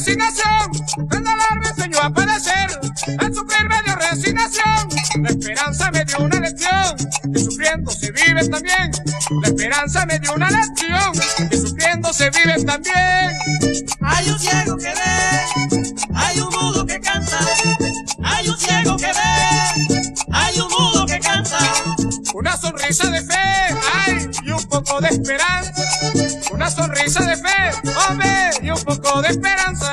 resignación, el dolor me enseñó a padecer, al sufrir me dio resignación, la esperanza me dio una lección, que sufriendo se vive también. La esperanza me dio una lección, que sufriendo se vive también. Hay un ciego que ve, hay un mudo que canta, hay un ciego que ve, hay un mudo que canta. Una sonrisa de fe, ay, y un poco de esperanza. Una sonrisa de fe, hombre, y un poco de esperanza.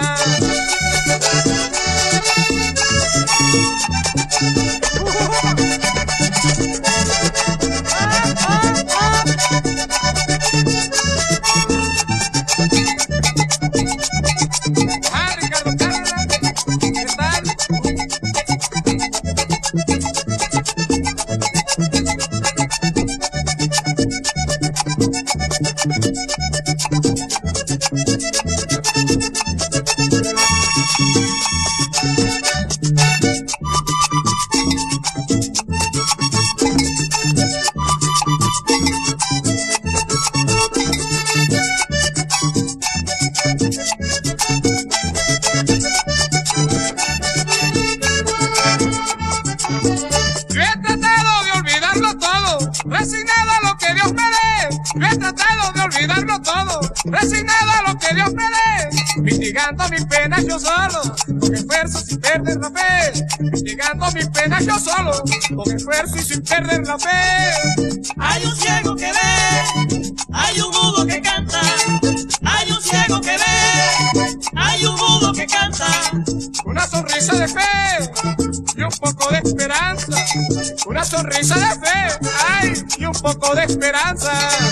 Resignado a lo que Dios me dé, yo he tratado de olvidarlo todo, resignado a lo que Dios me dé, mitigando mis penas yo solo, con esfuerzo sin perder la fe, mitigando mis penas yo solo, con esfuerzo y sin perder la fe. Hay un ciego que ve, hay un mudo que canta, hay un ciego que ve, hay un mudo que canta. Una sonrisa de fe y un poco de esperanza, una sonrisa de fe, ay, y un poco de esperanza.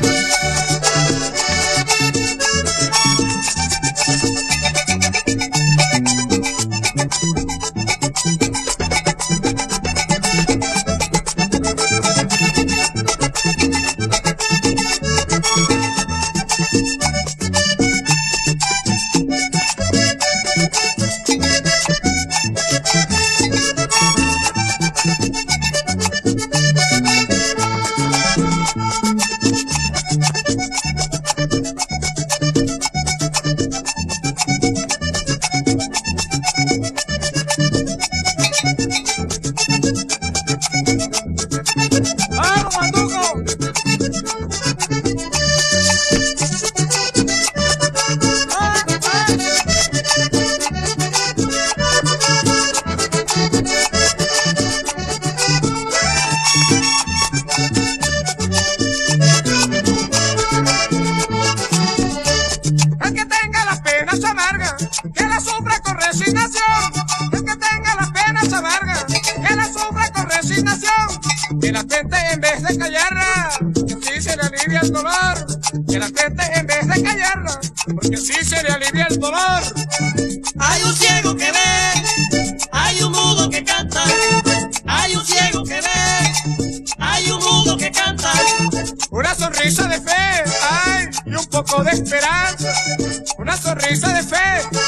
Que la sufra con resignación, el que tenga las penas amargas, que la sufra con resignación, que la gente en vez de callarla, que así se le alivia el dolor, que la gente en vez de callarla, porque así se le alivia el dolor. Hay un ciego que ve, hay un mudo que canta, hay un ciego que ve, hay un mudo que canta. Una sonrisa de fe, ay, y un poco de esperanza, una sonrisa de fe,